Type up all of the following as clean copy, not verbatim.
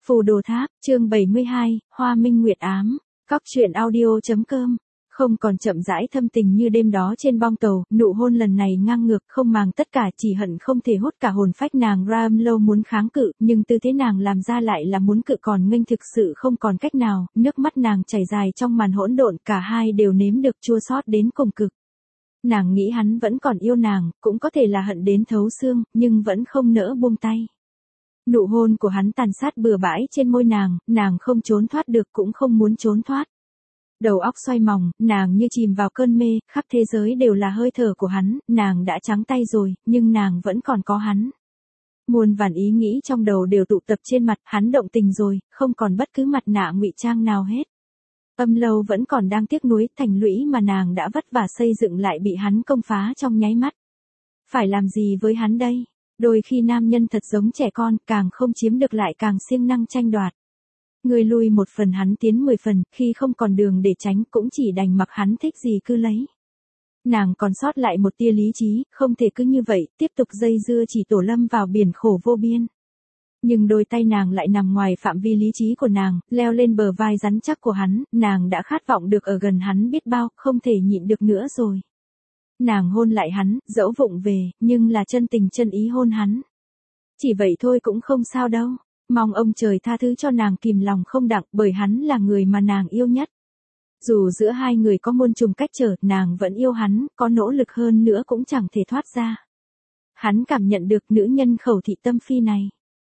Phù Đồ Tháp, chương 72, Hoa Minh Nguyệt Ám, Cóc truyện audio.com. Không còn chậm rãi thâm tình như đêm đó trên bong tàu, nụ hôn lần này ngang ngược, không màng tất cả, chỉ hận không thể hút cả hồn phách nàng. Ram lâu muốn kháng cự, nhưng tư thế nàng làm ra lại là muốn cự còn nghênh, thực sự không còn cách nào, nước mắt nàng chảy dài trong màn hỗn độn, cả hai đều nếm được chua xót đến cùng cực. Nàng nghĩ hắn vẫn còn yêu nàng, cũng có thể là hận đến thấu xương, nhưng vẫn không nỡ buông tay. Nụ hôn của hắn tàn sát bừa bãi trên môi nàng không trốn thoát được cũng không muốn trốn thoát. Đầu óc xoay mòng, nàng như chìm vào cơn mê, khắp thế giới đều là hơi thở của hắn, nàng đã trắng tay rồi, nhưng nàng vẫn còn có hắn. Muôn vàn ý nghĩ trong đầu đều tụ tập trên mặt, hắn động tình rồi, không còn bất cứ mặt nạ ngụy trang nào hết. Âm Lâu vẫn còn đang tiếc nuối, thành lũy mà nàng đã vất vả xây dựng lại bị hắn công phá trong nháy mắt. Phải làm gì với hắn đây? Đôi khi nam nhân thật giống trẻ con, càng không chiếm được lại càng siêng năng tranh đoạt. Người lui một phần hắn tiến 10 phần, khi không còn đường để tránh cũng chỉ đành mặc hắn thích gì cứ lấy. Nàng còn sót lại một tia lý trí, không thể cứ như vậy, tiếp tục dây dưa chỉ tổ lâm vào biển khổ vô biên. Nhưng đôi tay nàng lại nằm ngoài phạm vi lý trí của nàng, leo lên bờ vai rắn chắc của hắn, nàng đã khát vọng được ở gần hắn biết bao, không thể nhịn được nữa rồi. Nàng hôn lại hắn, dẫu vụng về, nhưng là chân tình chân ý hôn hắn. Chỉ vậy thôi cũng không sao đâu, mong ông trời tha thứ cho nàng kìm lòng không đặng, bởi hắn là người mà nàng yêu nhất. Dù giữa hai người có muôn trùng cách trở, nàng vẫn yêu hắn, có nỗ lực hơn nữa cũng chẳng thể thoát ra. Hắn cảm nhận được nữ nhân khẩu thị tâm phi này.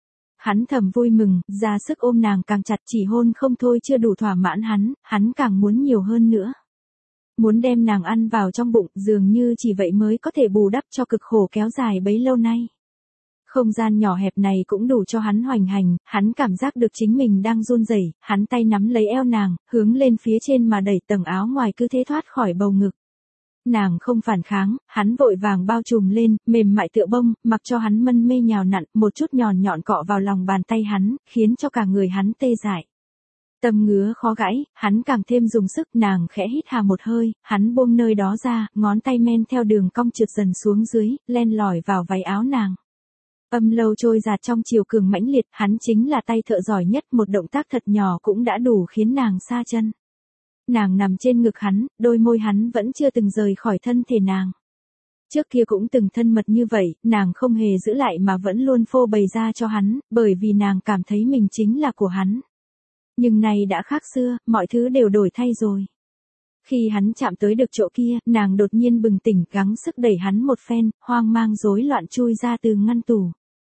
Hắn thầm vui mừng, ra sức ôm nàng càng chặt, chỉ hôn không thôi chưa đủ thỏa mãn hắn càng muốn nhiều hơn nữa. Muốn đem nàng ăn vào trong bụng, dường như chỉ vậy mới có thể bù đắp cho cực khổ kéo dài bấy lâu nay. Không gian nhỏ hẹp này cũng đủ cho hắn hoành hành, hắn cảm giác được chính mình đang run rẩy, hắn tay nắm lấy eo nàng, hướng lên phía trên mà đẩy tầng áo ngoài cứ thế thoát khỏi bầu ngực. Nàng không phản kháng, hắn vội vàng bao trùm lên, mềm mại tựa bông, mặc cho hắn mân mê nhào nặn, một chút nhọn nhọn cọ vào lòng bàn tay hắn, khiến cho cả người hắn tê dại. Tâm ngứa khó gãy, hắn càng thêm dùng sức, nàng khẽ hít hà một hơi, hắn buông nơi đó ra, ngón tay men theo đường cong trượt dần xuống dưới, len lỏi vào váy áo nàng. Âm Lâu trôi dạt trong chiều cường mãnh liệt, hắn chính là tay thợ giỏi nhất, một động tác thật nhỏ cũng đã đủ khiến nàng sa chân. Nàng nằm trên ngực hắn, đôi môi hắn vẫn chưa từng rời khỏi thân thể nàng. Trước kia cũng từng thân mật như vậy, nàng không hề giữ lại mà vẫn luôn phô bày ra cho hắn, bởi vì nàng cảm thấy mình chính là của hắn. Nhưng nay đã khác xưa, mọi thứ đều đổi thay rồi. Khi hắn chạm tới được chỗ kia, nàng đột nhiên bừng tỉnh, gắng sức đẩy hắn một phen, hoang mang rối loạn chui ra từ ngăn tủ.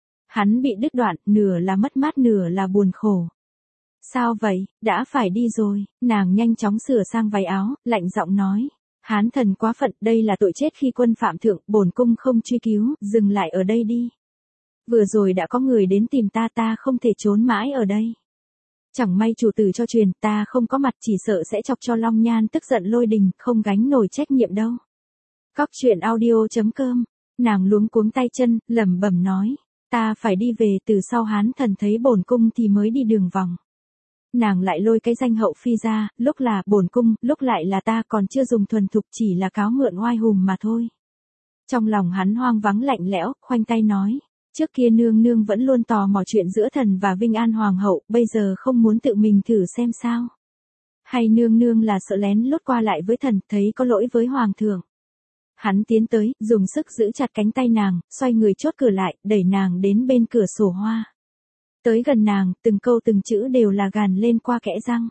Hắn bị đứt đoạn, nửa là mất mát nửa là buồn khổ. Sao vậy, đã phải đi rồi, nàng nhanh chóng sửa sang váy áo, lạnh giọng nói. Hán thần quá phận, đây là tội chết khi quân phạm thượng, bổn cung không truy cứu, dừng lại ở đây đi. Vừa rồi đã có người đến tìm ta không thể trốn mãi ở đây. Chẳng may chủ tử cho truyền, ta không có mặt chỉ sợ sẽ chọc cho Long Nhan tức giận lôi đình, không gánh nổi trách nhiệm đâu. Cóc truyện audio.com, nàng luống cuống tay chân, lẩm bẩm nói, ta phải đi về, từ sau hán thần thấy bổn cung thì mới đi đường vòng. Nàng lại lôi cái danh hậu phi ra, lúc là bổn cung, lúc lại là ta, còn chưa dùng thuần thục, chỉ là cáo mượn oai hùm mà thôi. Trong lòng hắn hoang vắng lạnh lẽo, khoanh tay nói. Trước kia nương nương vẫn luôn tò mò chuyện giữa thần và Vinh An Hoàng hậu, bây giờ không muốn tự mình thử xem sao. Hay nương nương là sợ lén lút qua lại với thần, thấy có lỗi với Hoàng thượng. Hắn tiến tới, dùng sức giữ chặt cánh tay nàng, xoay người chốt cửa lại, đẩy nàng đến bên cửa sổ hoa. Tới gần nàng, từng câu từng chữ đều là gàn lên qua kẽ răng.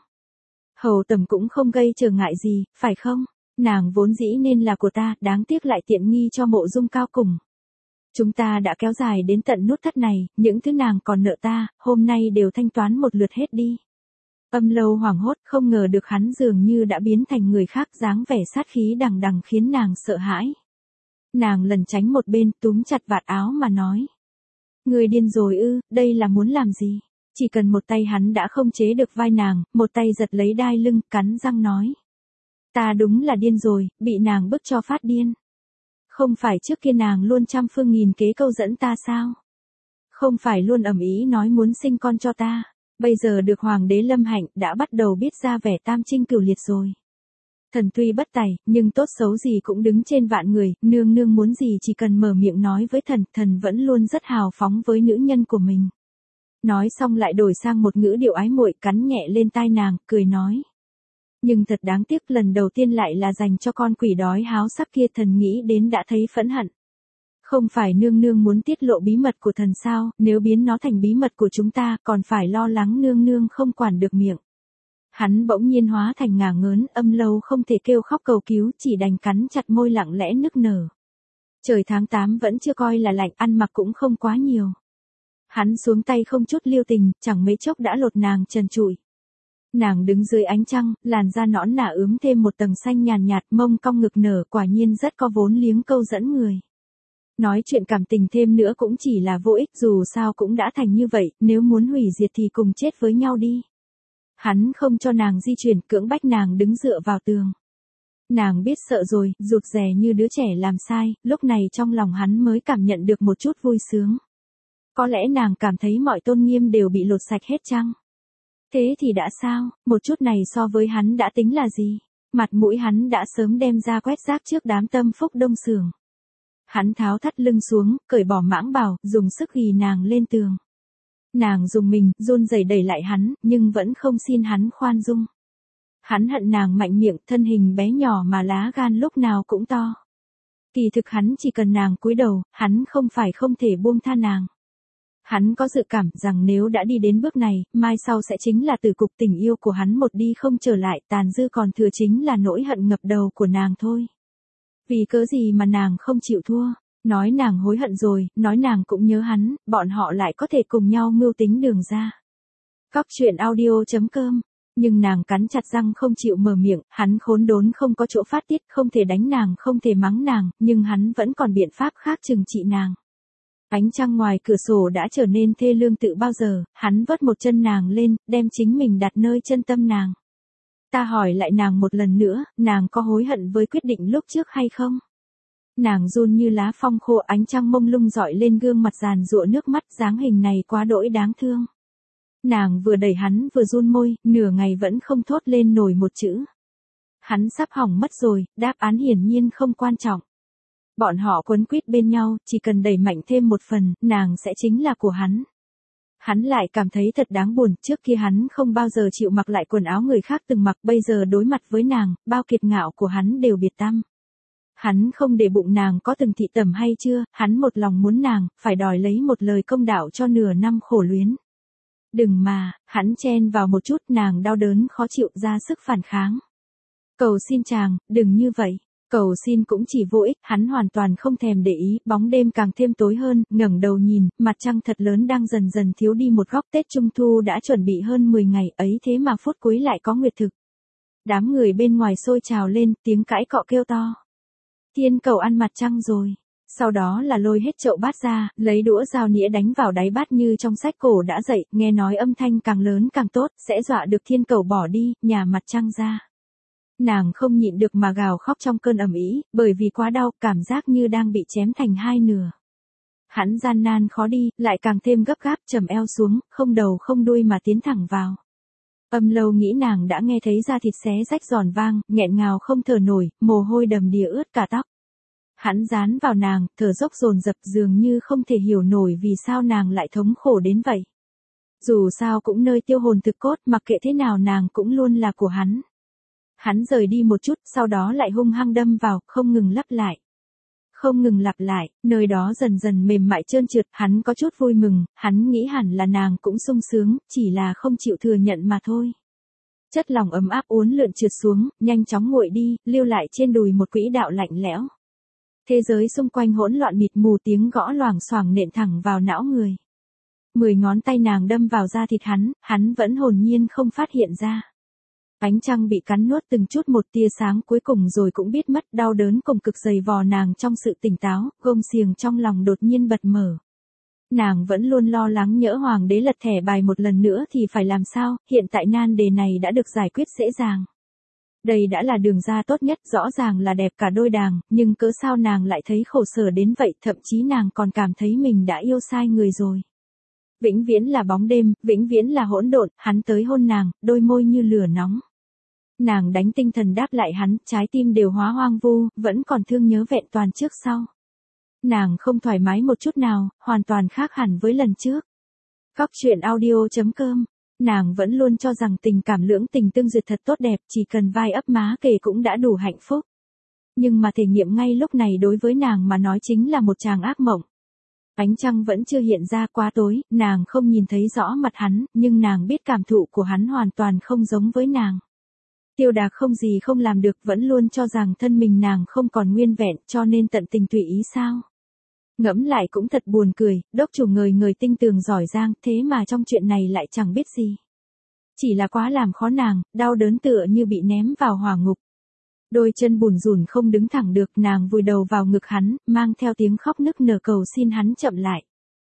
Hầu tầm cũng không gây trở ngại gì, phải không? Nàng vốn dĩ nên là của ta, đáng tiếc lại tiện nghi cho Mộ Dung cao cùng. Chúng ta đã kéo dài đến tận nút thắt này, những thứ nàng còn nợ ta, hôm nay đều thanh toán một lượt hết đi. Âm Lâu hoảng hốt, không ngờ được hắn dường như đã biến thành người khác, dáng vẻ sát khí đằng đằng khiến nàng sợ hãi. Nàng lẩn tránh một bên, túm chặt vạt áo mà nói. Người điên rồi ư, đây là muốn làm gì? Chỉ cần một tay hắn đã không chế được vai nàng, một tay giật lấy đai lưng, cắn răng nói. Ta đúng là điên rồi, bị nàng bức cho phát điên. Không phải trước kia nàng luôn trăm phương nghìn kế câu dẫn ta sao? Không phải luôn ầm ĩ nói muốn sinh con cho ta, bây giờ được hoàng đế lâm hạnh đã bắt đầu biết ra vẻ tam trinh cửu liệt rồi. Thần tuy bất tài, nhưng tốt xấu gì cũng đứng trên vạn người, nương nương muốn gì chỉ cần mở miệng nói với thần, thần vẫn luôn rất hào phóng với nữ nhân của mình. Nói xong lại đổi sang một ngữ điệu ái muội, cắn nhẹ lên tai nàng, cười nói. Nhưng thật đáng tiếc, lần đầu tiên lại là dành cho con quỷ đói háo sắc kia, thần nghĩ đến đã thấy phẫn hận. Không phải nương nương muốn tiết lộ bí mật của thần sao, nếu biến nó thành bí mật của chúng ta, còn phải lo lắng nương nương không quản được miệng. Hắn bỗng nhiên hóa thành ngả ngớn, âm lâu không thể kêu khóc cầu cứu, chỉ đành cắn chặt môi lặng lẽ nức nở. Trời tháng 8 vẫn chưa coi là lạnh, ăn mặc cũng không quá nhiều. Hắn xuống tay không chút lưu tình, chẳng mấy chốc đã lột nàng trần trụi. Nàng đứng dưới ánh trăng, làn da nõn nà ướm thêm một tầng xanh nhàn nhạt, mông cong ngực nở, quả nhiên rất có vốn liếng câu dẫn người. Nói chuyện cảm tình thêm nữa cũng chỉ là vô ích, dù sao cũng đã thành như vậy, nếu muốn hủy diệt thì cùng chết với nhau đi. Hắn không cho nàng di chuyển, cưỡng bách nàng đứng dựa vào tường. Nàng biết sợ rồi, rụt rè như đứa trẻ làm sai, lúc này trong lòng hắn mới cảm nhận được một chút vui sướng. Có lẽ nàng cảm thấy mọi tôn nghiêm đều bị lột sạch hết chăng? Thế thì đã sao, một chút này so với hắn đã tính là gì? Mặt mũi hắn đã sớm đem ra quét rác trước đám tâm phúc đông sưởng. Hắn tháo thắt lưng xuống, cởi bỏ mãng bào, dùng sức ghì nàng lên tường. Nàng dùng mình, run rẩy đẩy lại hắn, nhưng vẫn không xin hắn khoan dung. Hắn hận nàng mạnh miệng, thân hình bé nhỏ mà lá gan lúc nào cũng to. Kỳ thực hắn chỉ cần nàng cúi đầu, hắn không phải không thể buông tha nàng. Hắn có dự cảm rằng nếu đã đi đến bước này, mai sau sẽ chính là tử cục, tình yêu của hắn một đi không trở lại, tàn dư còn thừa chính là nỗi hận ngập đầu của nàng thôi. Vì cớ gì mà nàng không chịu thua, nói nàng hối hận rồi, nói nàng cũng nhớ hắn, bọn họ lại có thể cùng nhau mưu tính đường ra. Cóc truyện audio.com. Nhưng nàng cắn chặt răng không chịu mở miệng, hắn khốn đốn không có chỗ phát tiết, không thể đánh nàng, không thể mắng nàng, nhưng hắn vẫn còn biện pháp khác trừng trị nàng. Ánh trăng ngoài cửa sổ đã trở nên thê lương tự bao giờ, hắn vớt một chân nàng lên, đem chính mình đặt nơi chân tâm nàng. Ta hỏi lại nàng một lần nữa, nàng có hối hận với quyết định lúc trước hay không? Nàng run như lá phong khô, ánh trăng mông lung dọi lên gương mặt giàn giụa nước mắt, dáng hình này quá đỗi đáng thương. Nàng vừa đẩy hắn vừa run môi, nửa ngày vẫn không thốt lên nổi một chữ. Hắn sắp hỏng mất rồi, đáp án hiển nhiên không quan trọng. Bọn họ quấn quýt bên nhau, chỉ cần đẩy mạnh thêm một phần, nàng sẽ chính là của hắn. Hắn lại cảm thấy thật đáng buồn, trước kia hắn không bao giờ chịu mặc lại quần áo người khác từng mặc, bây giờ đối mặt với nàng, bao kiệt ngạo của hắn đều biệt tăm. Hắn không để bụng nàng có từng thị tẩm hay chưa, hắn một lòng muốn nàng, phải đòi lấy một lời công đạo cho nửa năm khổ luyến. Đừng mà, hắn chen vào một chút, nàng đau đớn khó chịu ra sức phản kháng. Cầu xin chàng, đừng như vậy. Cầu xin cũng chỉ vô ích, hắn hoàn toàn không thèm để ý, bóng đêm càng thêm tối hơn, ngẩng đầu nhìn, mặt trăng thật lớn đang dần dần thiếu đi một góc, Tết Trung Thu đã chuẩn bị hơn 10 ngày, ấy thế mà phút cuối lại có nguyệt thực. Đám người bên ngoài xôi trào lên, tiếng cãi cọ kêu to. Thiên cầu ăn mặt trăng rồi. Sau đó là lôi hết chậu bát ra, lấy đũa dao nĩa đánh vào đáy bát như trong sách cổ đã dạy, nghe nói âm thanh càng lớn càng tốt, sẽ dọa được thiên cầu bỏ đi, nhà mặt trăng ra. Nàng không nhịn được mà gào khóc trong cơn ầm ĩ, bởi vì quá đau, cảm giác như đang bị chém thành hai nửa. Hắn gian nan khó đi, lại càng thêm gấp gáp, trầm eo xuống, không đầu không đuôi mà tiến thẳng vào. Âm lâu nghĩ nàng đã nghe thấy da thịt xé rách giòn vang, nghẹn ngào không thở nổi, mồ hôi đầm đìa ướt cả tóc. Hắn dán vào nàng, thở dốc dồn dập, dường như không thể hiểu nổi vì sao nàng lại thống khổ đến vậy. Dù sao cũng nơi tiêu hồn thực cốt, mặc kệ thế nào nàng cũng luôn là của hắn. Hắn rời đi một chút, sau đó lại hung hăng đâm vào, không ngừng lặp lại. Không ngừng lặp lại, nơi đó dần dần mềm mại trơn trượt, hắn có chút vui mừng, hắn nghĩ hẳn là nàng cũng sung sướng, chỉ là không chịu thừa nhận mà thôi. Chất lòng ấm áp uốn lượn trượt xuống, nhanh chóng nguội đi, lưu lại trên đùi một quỹ đạo lạnh lẽo. Thế giới xung quanh hỗn loạn mịt mù, tiếng gõ loảng xoảng nện thẳng vào não người. 10 ngón tay nàng đâm vào da thịt hắn vẫn hồn nhiên không phát hiện ra. Ánh trăng bị cắn nuốt từng chút một tia sáng cuối cùng rồi cũng biết mất, đau đớn cùng cực dày vò nàng trong sự tỉnh táo, gông xiềng trong lòng đột nhiên bật mở. Nàng vẫn luôn lo lắng nhỡ hoàng đế lật thẻ bài một lần nữa thì phải làm sao, hiện tại nan đề này đã được giải quyết dễ dàng. Đây đã là đường ra tốt nhất, rõ ràng là đẹp cả đôi đàng, nhưng cớ sao nàng lại thấy khổ sở đến vậy, thậm chí nàng còn cảm thấy mình đã yêu sai người rồi. Vĩnh viễn là bóng đêm, vĩnh viễn là hỗn độn, hắn tới hôn nàng, đôi môi như lửa nóng. Nàng đánh tinh thần đáp lại hắn, trái tim đều hóa hoang vu, vẫn còn thương nhớ vẹn toàn trước sau. Nàng không thoải mái một chút nào, hoàn toàn khác hẳn với lần trước. Cóc truyện audio.com. Nàng vẫn luôn cho rằng tình cảm lưỡng tình tương duyệt thật tốt đẹp, chỉ cần vai ấp má kề cũng đã đủ hạnh phúc. Nhưng mà thể nghiệm ngay lúc này đối với nàng mà nói chính là một tràng ác mộng. Ánh trăng vẫn chưa hiện ra, quá tối, nàng không nhìn thấy rõ mặt hắn, nhưng nàng biết cảm thụ của hắn hoàn toàn không giống với nàng. Tiêu Đạc không gì không làm được, vẫn luôn cho rằng thân mình nàng không còn nguyên vẹn, cho nên tận tình tùy ý sao. Ngẫm lại cũng thật buồn cười, đốc chủ người tinh tường giỏi giang, thế mà trong chuyện này lại chẳng biết gì. Chỉ là quá làm khó nàng, đau đớn tựa như bị ném vào hỏa ngục. Đôi chân bùn rùn không đứng thẳng được, nàng vùi đầu vào ngực hắn, mang theo tiếng khóc nức nở cầu xin hắn chậm lại.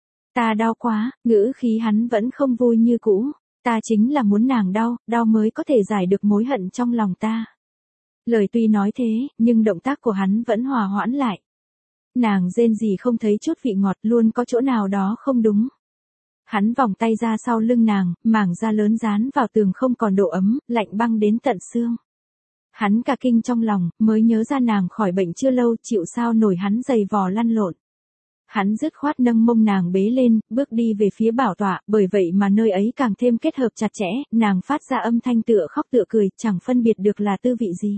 Ta đau quá, ngữ khí hắn vẫn không vui như cũ. Ta chính là muốn nàng đau, đau mới có thể giải được mối hận trong lòng ta. Lời tuy nói thế, nhưng động tác của hắn vẫn hòa hoãn lại. Nàng rên gì không thấy chút vị ngọt, luôn có chỗ nào đó không đúng. Hắn vòng tay ra sau lưng nàng, mảng da lớn dán vào tường không còn độ ấm, lạnh băng đến tận xương. Hắn cả kinh trong lòng, mới nhớ ra nàng khỏi bệnh chưa lâu, chịu sao nổi hắn giày vò lăn lộn. Hắn dứt khoát nâng mông nàng bế lên, bước đi về phía bảo tọa, bởi vậy mà nơi ấy càng thêm kết hợp chặt chẽ, nàng phát ra âm thanh tựa khóc tựa cười, chẳng phân biệt được là tư vị gì.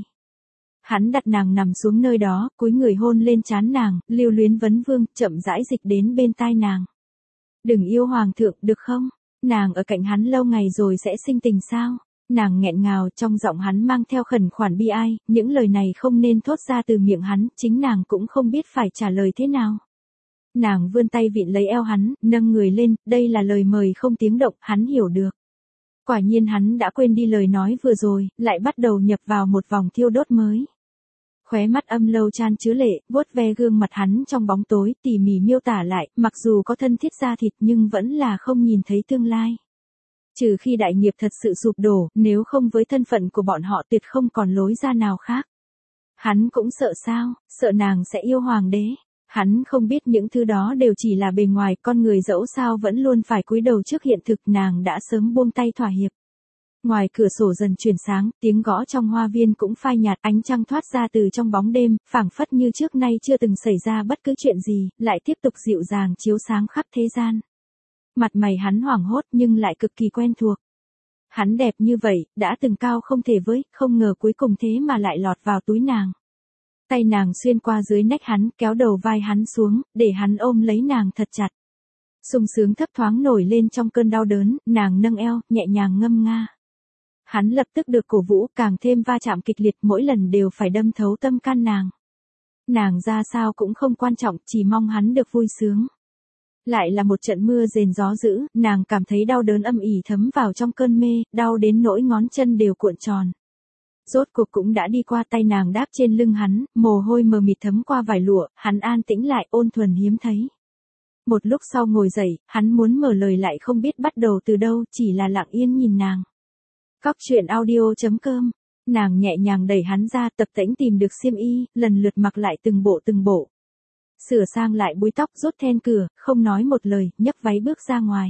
Hắn đặt nàng nằm xuống nơi đó, cúi người hôn lên trán nàng, lưu luyến vấn vương, chậm rãi dịch đến bên tai nàng. Đừng yêu hoàng thượng, được không? Nàng ở cạnh hắn lâu ngày rồi sẽ sinh tình sao? Nàng nghẹn ngào, trong giọng hắn mang theo khẩn khoản bi ai, những lời này không nên thốt ra từ miệng hắn, chính nàng cũng không biết phải trả lời thế nào. Nàng vươn tay vịn lấy eo hắn, nâng người lên, đây là lời mời không tiếng động, hắn hiểu được. Quả nhiên hắn đã quên đi lời nói vừa rồi, lại bắt đầu nhập vào một vòng thiêu đốt mới. Khóe mắt âm lâu chan chứa lệ, vuốt ve gương mặt hắn trong bóng tối, tỉ mỉ miêu tả lại, mặc dù có thân thiết da thịt nhưng vẫn là không nhìn thấy tương lai. Trừ khi đại nghiệp thật sự sụp đổ, nếu không với thân phận của bọn họ tuyệt không còn lối ra nào khác. Hắn cũng sợ sao, sợ nàng sẽ yêu hoàng đế. Hắn không biết những thứ đó đều chỉ là bề ngoài, con người dẫu sao vẫn luôn phải cúi đầu trước hiện thực, nàng đã sớm buông tay thỏa hiệp. Ngoài cửa sổ dần chuyển sáng, tiếng gõ trong hoa viên cũng phai nhạt, ánh trăng thoát ra từ trong bóng đêm, phảng phất như trước nay chưa từng xảy ra bất cứ chuyện gì, lại tiếp tục dịu dàng chiếu sáng khắp thế gian. Mặt mày hắn hoảng hốt nhưng lại cực kỳ quen thuộc. Hắn đẹp như vậy, đã từng cao không thể với, không ngờ cuối cùng thế mà lại lọt vào túi nàng. Tay nàng xuyên qua dưới nách hắn, kéo đầu vai hắn xuống, để hắn ôm lấy nàng thật chặt. Sung sướng thấp thoáng nổi lên trong cơn đau đớn, nàng nâng eo, nhẹ nhàng ngâm nga. Hắn lập tức được cổ vũ, càng thêm va chạm kịch liệt, mỗi lần đều phải đâm thấu tâm can nàng. Nàng ra sao cũng không quan trọng, chỉ mong hắn được vui sướng. Lại là một trận mưa rền gió dữ, nàng cảm thấy đau đớn âm ỉ thấm vào trong cơn mê, đau đến nỗi ngón chân đều cuộn tròn. Rốt cuộc cũng đã đi qua, tay nàng đáp trên lưng hắn, mồ hôi mờ mịt thấm qua vải lụa, hắn an tĩnh lại, ôn thuần hiếm thấy. Một lúc sau ngồi dậy, hắn muốn mở lời lại không biết bắt đầu từ đâu, chỉ là lặng yên nhìn nàng. Cóc truyện audio.com. Nàng nhẹ nhàng đẩy hắn ra, tập tễnh tìm được xiêm y, lần lượt mặc lại từng bộ. Sửa sang lại búi tóc, rút then cửa, không nói một lời, nhấc váy bước ra ngoài.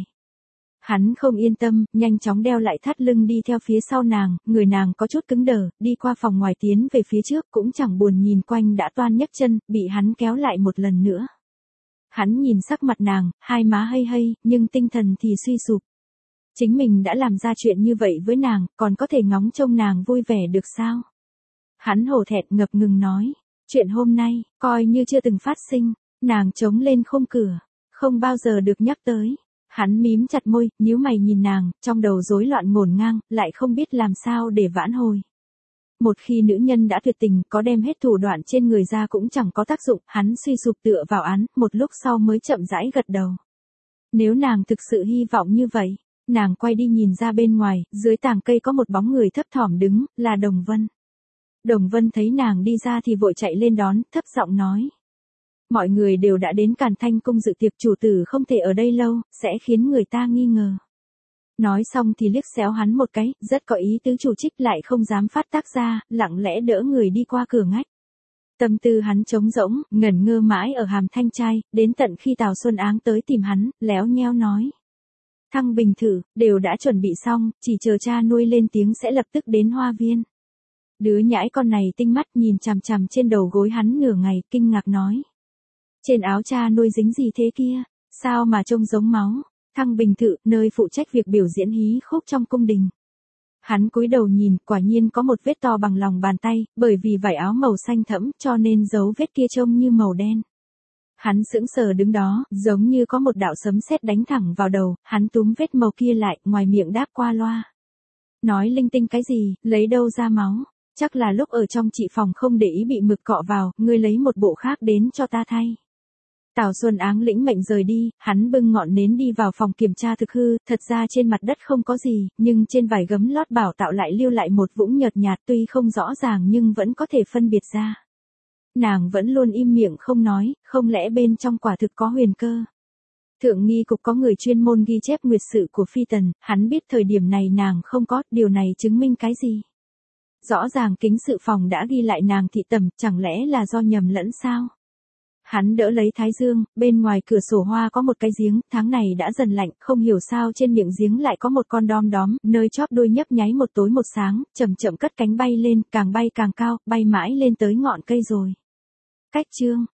Hắn không yên tâm, nhanh chóng đeo lại thắt lưng đi theo phía sau nàng, người nàng có chút cứng đờ, đi qua phòng ngoài tiến về phía trước, cũng chẳng buồn nhìn quanh đã toan nhấc chân, bị hắn kéo lại một lần nữa. Hắn nhìn sắc mặt nàng, hai má hây, nhưng tinh thần thì suy sụp. Chính mình đã làm ra chuyện như vậy với nàng, còn có thể ngóng trông nàng vui vẻ được sao? Hắn hổ thẹn ngập ngừng nói, chuyện hôm nay, coi như chưa từng phát sinh, nàng chống lên khung cửa, không bao giờ được nhắc tới. Hắn mím chặt môi, nhíu mày nhìn nàng, trong đầu rối loạn ngổn ngang, lại không biết làm sao để vãn hồi. Một khi nữ nhân đã tuyệt tình, có đem hết thủ đoạn trên người ra cũng chẳng có tác dụng, hắn suy sụp tựa vào án, một lúc sau mới chậm rãi gật đầu. Nếu nàng thực sự hy vọng như vậy, nàng quay đi nhìn ra bên ngoài, dưới tàng cây có một bóng người thấp thỏm đứng, là Đồng Vân. Đồng Vân thấy nàng đi ra thì vội chạy lên đón, thấp giọng nói. Mọi người đều đã đến Càn Thanh cung dự tiệc, chủ tử không thể ở đây lâu, sẽ khiến người ta nghi ngờ. Nói xong thì liếc xéo hắn một cái, rất có ý tứ chủ trích, lại không dám phát tác ra, lặng lẽ đỡ người đi qua cửa ngách. Tâm tư hắn trống rỗng, ngẩn ngơ mãi ở Hàm Thanh Trai, đến tận khi Tào Xuân Áng tới tìm hắn, léo nheo nói. Thăng Bình Thử, đều đã chuẩn bị xong, chỉ chờ cha nuôi lên tiếng sẽ lập tức đến hoa viên. Đứa nhãi con này tinh mắt nhìn chằm chằm trên đầu gối hắn nửa ngày, kinh ngạc nói. Trên áo cha nuôi dính gì thế kia, sao mà trông giống máu? Thăng Bình Thự, nơi phụ trách việc biểu diễn hí khúc trong cung đình. Hắn cúi đầu nhìn, quả nhiên có một vết to bằng lòng bàn tay, bởi vì vải áo màu xanh thẫm, cho nên dấu vết kia trông như màu đen. Hắn sững sờ đứng đó, giống như có một đạo sấm sét đánh thẳng vào đầu, hắn túm vết màu kia lại, ngoài miệng đáp qua loa. Nói linh tinh cái gì, lấy đâu ra máu, chắc là lúc ở trong chị phòng không để ý bị mực cọ vào, ngươi lấy một bộ khác đến cho ta thay. Tào Xuân Áng lĩnh mệnh rời đi, hắn bưng ngọn nến đi vào phòng kiểm tra thực hư, thật ra trên mặt đất không có gì, nhưng trên vải gấm lót bảo tạo lại lưu lại một vũng nhợt nhạt tuy không rõ ràng nhưng vẫn có thể phân biệt ra. Nàng vẫn luôn im miệng không nói, không lẽ bên trong quả thực có huyền cơ. Thượng nghi cục có người chuyên môn ghi chép nguyệt sự của Phi Tần, hắn biết thời điểm này nàng không có, điều này chứng minh cái gì? Rõ ràng kính sự phòng đã ghi lại nàng thị tẩm, chẳng lẽ là do nhầm lẫn sao? Hắn đỡ lấy thái dương, bên ngoài cửa sổ hoa có một cái giếng, tháng này đã dần lạnh, không hiểu sao trên miệng giếng lại có một con đom đóm, nơi chóp đuôi nhấp nháy một tối một sáng, chậm chậm cất cánh bay lên, càng bay càng cao, bay mãi lên tới ngọn cây rồi. Cách chương